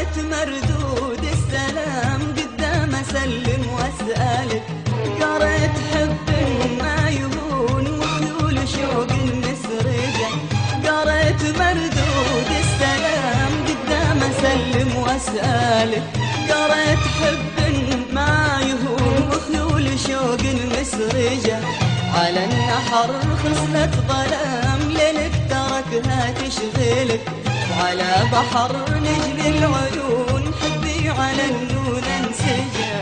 قريت مردود السلام قدام اسلم واسالك، قريت حب ما يهون وخيول شوق مسرجه، قريت مردود السلام قدام اسلم واسالك، قريت حب ما يهون وخيول شوق مسرجه، على النحر خصلة ظلام ليلك تركها تشغلك، وعلى بحر نجل العيون حبي على النون انسجه.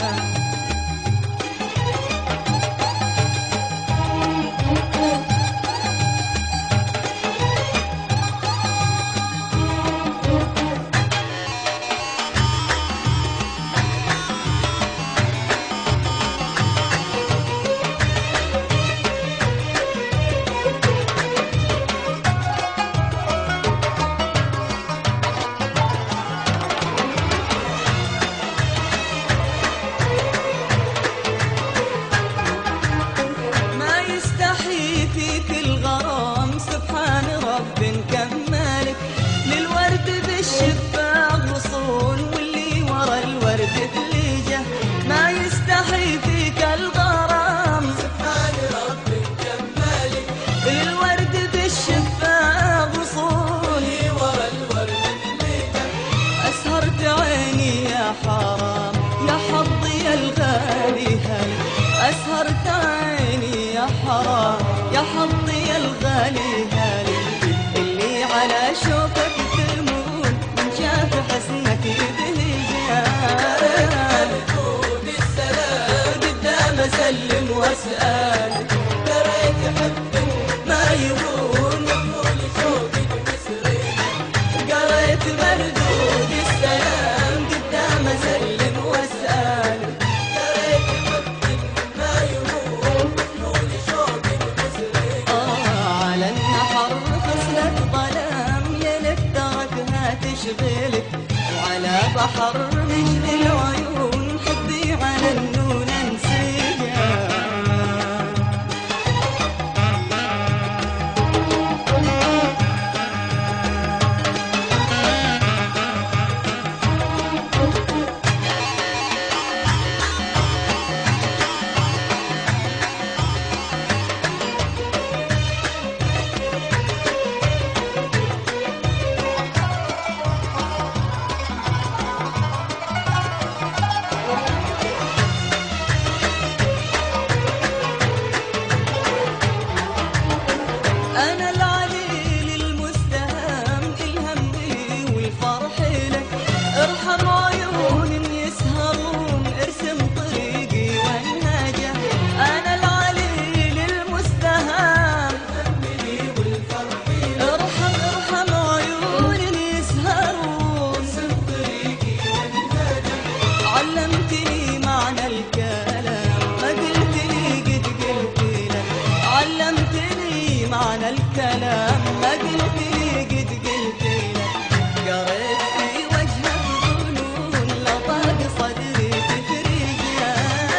ما يستحي فيك الغرام سبحان رب كمالك، للورد بالشفاء غصون ورا الورد تليجه، أسهرت عيني يا حرام يا حظي الغالي هلك، أسهرت عيني يا حرام يا حظي الغالي هلك، اللي على شوفك تمون من شاف حسنك بهجان، اسلم واسالك، قريت حب ما يهون وخيول شوق مسرجه، قريت مردود السلام قدام اسلم واسالك، قريت حب ما يهون وخيول شوق مسرجه، على النحر خصلة ظلام ليلك تركها تشغلك، وعلى بحر نجل العيون حبي على النون معنى الكلام ما قلت لي قد قلت لك، قريت في وجهك ظنون لطاق صدري تفريجه،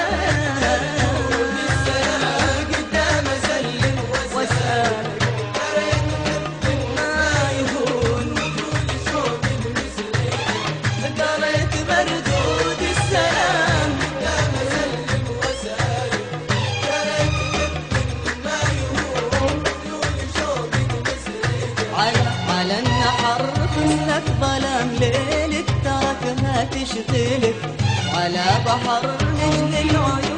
قدام اسلم واسالك، قريت حب ما يهون وخيول شوق مسرجه، قريت مردود السلام قدام اسلم واسالك، قريت حب ما يهون على النحر خصلك ظلام ليلك تركها تشغلك، وعلى بحر نجل العيون